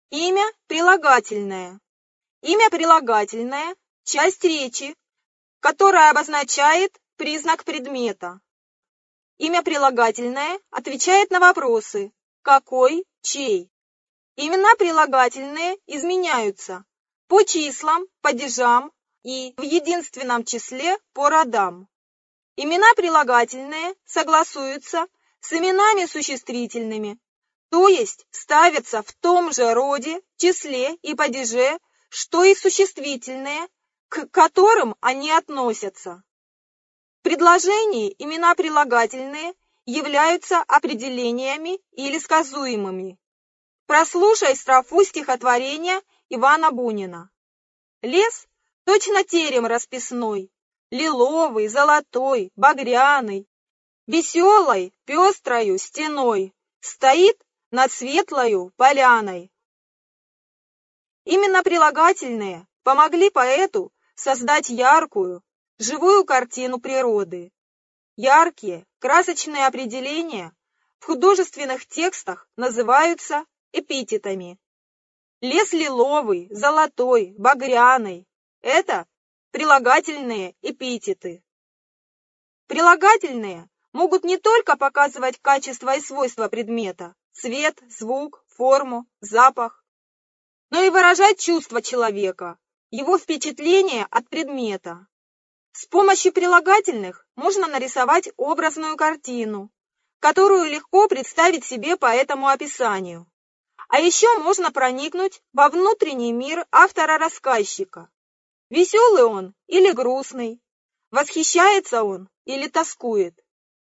Имя прилагательное. Имя прилагательное – часть речи, которая обозначает признак предмета. Имя прилагательное отвечает на вопросы «какой?», «чей?». Имена прилагательные изменяются по числам, падежам и в единственном числе по родам. Имена прилагательные согласуются с именами существительными, то есть ставятся в том же роде, числе и падеже, что и существительные, к которым они относятся. В предложении имена прилагательные являются определениями или сказуемыми. Прослушай строфу стихотворения Ивана Бунина. Лес точно терем расписной, лиловый, золотой, багряный, веселой, пестрою стеной стоит над светлою поляной. Именно прилагательные помогли поэту создать яркую, живую картину природы. Яркие, красочные определения в художественных текстах называются эпитетами. Лес лиловый, золотой, багряный – это прилагательные эпитеты. Прилагательные могут не только показывать качества и свойства предмета – цвет, звук, форму, запах, но и выражать чувства человека, его впечатление от предмета. С помощью прилагательных можно нарисовать образную картину, которую легко представить себе по этому описанию. А еще можно проникнуть во внутренний мир автора-рассказчика. Веселый он или грустный, восхищается он или тоскует.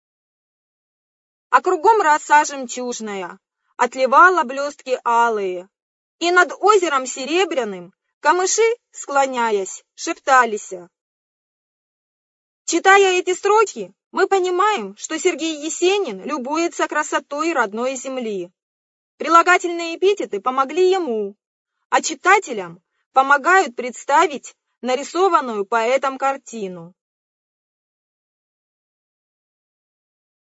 А кругом роса жемчужная, отливала блестки алые, и над озером серебряным камыши, склоняясь, шепталися. Читая эти строки, мы понимаем, что Сергей Есенин любуется красотой родной земли. Прилагательные эпитеты помогли ему, а читателям помогают представить нарисованную поэтом картину.